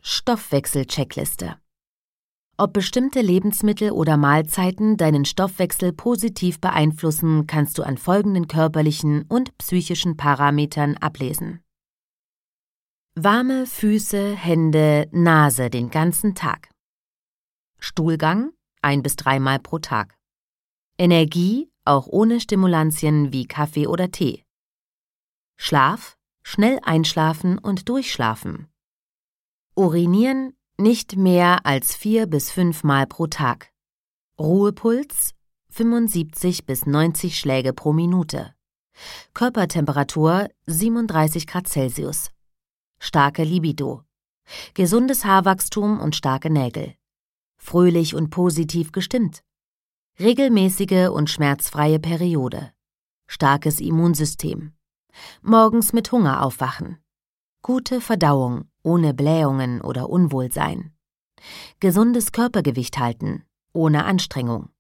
Stoffwechsel-Checkliste. Ob bestimmte Lebensmittel oder Mahlzeiten deinen Stoffwechsel positiv beeinflussen, kannst du an folgenden körperlichen und psychischen Parametern ablesen. Warme Füße, Hände, Nase den ganzen Tag. Stuhlgang 1 bis 3 Mal pro Tag. Energie, auch ohne Stimulantien wie Kaffee oder Tee. Schlaf, schnell einschlafen und durchschlafen. Urinieren nicht mehr als 4 bis 5 Mal pro Tag. Ruhepuls 75 bis 90 Schläge pro Minute. Körpertemperatur 37 Grad Celsius. Starke Libido. Gesundes Haarwachstum und starke Nägel. Fröhlich und positiv gestimmt. Regelmäßige und schmerzfreie Periode. Starkes Immunsystem. Morgens mit Hunger aufwachen. Gute Verdauung, ohne Blähungen oder Unwohlsein. Gesundes Körpergewicht halten, ohne Anstrengung.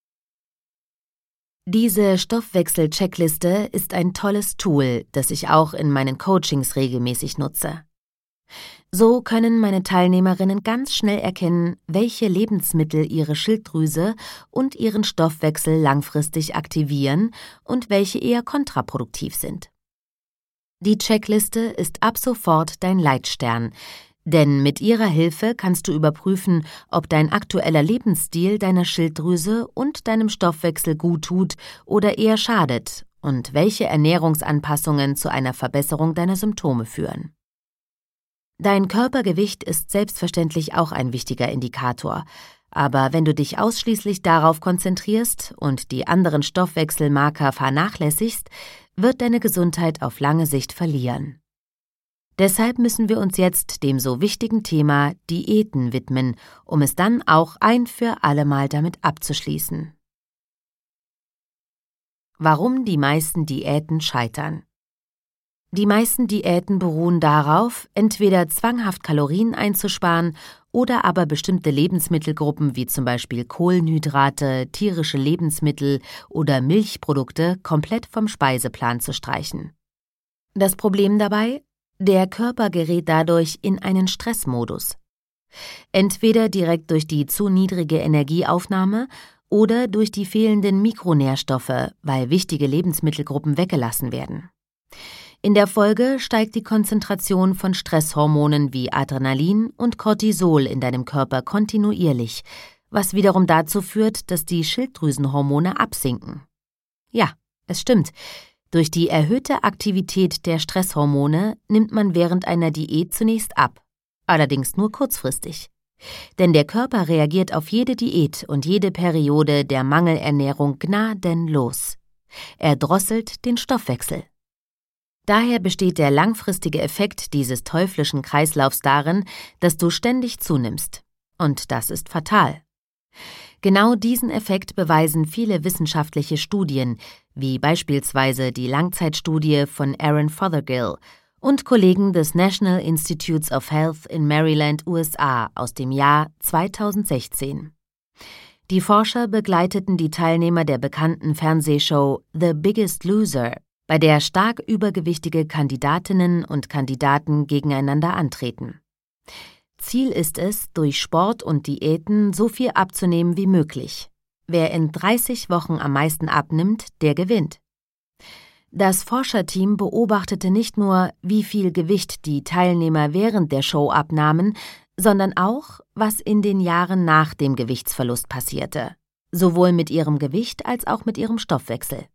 Diese Stoffwechsel-Checkliste ist ein tolles Tool, das ich auch in meinen Coachings regelmäßig nutze. So können meine Teilnehmerinnen ganz schnell erkennen, welche Lebensmittel ihre Schilddrüse und ihren Stoffwechsel langfristig aktivieren und welche eher kontraproduktiv sind. Die Checkliste ist ab sofort dein Leitstern, denn mit ihrer Hilfe kannst du überprüfen, ob dein aktueller Lebensstil deiner Schilddrüse und deinem Stoffwechsel gut tut oder eher schadet und welche Ernährungsanpassungen zu einer Verbesserung deiner Symptome führen. Dein Körpergewicht ist selbstverständlich auch ein wichtiger Indikator, aber wenn du dich ausschließlich darauf konzentrierst und die anderen Stoffwechselmarker vernachlässigst, wird deine Gesundheit auf lange Sicht verlieren. Deshalb müssen wir uns jetzt dem so wichtigen Thema Diäten widmen, um es dann auch ein für alle Mal damit abzuschließen. Warum die meisten Diäten scheitern. Die meisten Diäten beruhen darauf, entweder zwanghaft Kalorien einzusparen oder aber bestimmte Lebensmittelgruppen wie zum Beispiel Kohlenhydrate, tierische Lebensmittel oder Milchprodukte komplett vom Speiseplan zu streichen. Das Problem dabei? Der Körper gerät dadurch in einen Stressmodus. Entweder direkt durch die zu niedrige Energieaufnahme oder durch die fehlenden Mikronährstoffe, weil wichtige Lebensmittelgruppen weggelassen werden. In der Folge steigt die Konzentration von Stresshormonen wie Adrenalin und Cortisol in deinem Körper kontinuierlich, was wiederum dazu führt, dass die Schilddrüsenhormone absinken. Ja, es stimmt. Durch die erhöhte Aktivität der Stresshormone nimmt man während einer Diät zunächst ab, allerdings nur kurzfristig. Denn der Körper reagiert auf jede Diät und jede Periode der Mangelernährung gnadenlos. Er drosselt den Stoffwechsel. Daher besteht der langfristige Effekt dieses teuflischen Kreislaufs darin, dass du ständig zunimmst. Und das ist fatal. Genau diesen Effekt beweisen viele wissenschaftliche Studien, wie beispielsweise die Langzeitstudie von Aaron Fothergill und Kollegen des National Institutes of Health in Maryland, USA aus dem Jahr 2016. Die Forscher begleiteten die Teilnehmer der bekannten Fernsehshow The Biggest Loser, bei der stark übergewichtige Kandidatinnen und Kandidaten gegeneinander antreten. Ziel ist es, durch Sport und Diäten so viel abzunehmen wie möglich. Wer in 30 Wochen am meisten abnimmt, der gewinnt. Das Forscherteam beobachtete nicht nur, wie viel Gewicht die Teilnehmer während der Show abnahmen, sondern auch, was in den Jahren nach dem Gewichtsverlust passierte, sowohl mit ihrem Gewicht als auch mit ihrem Stoffwechsel.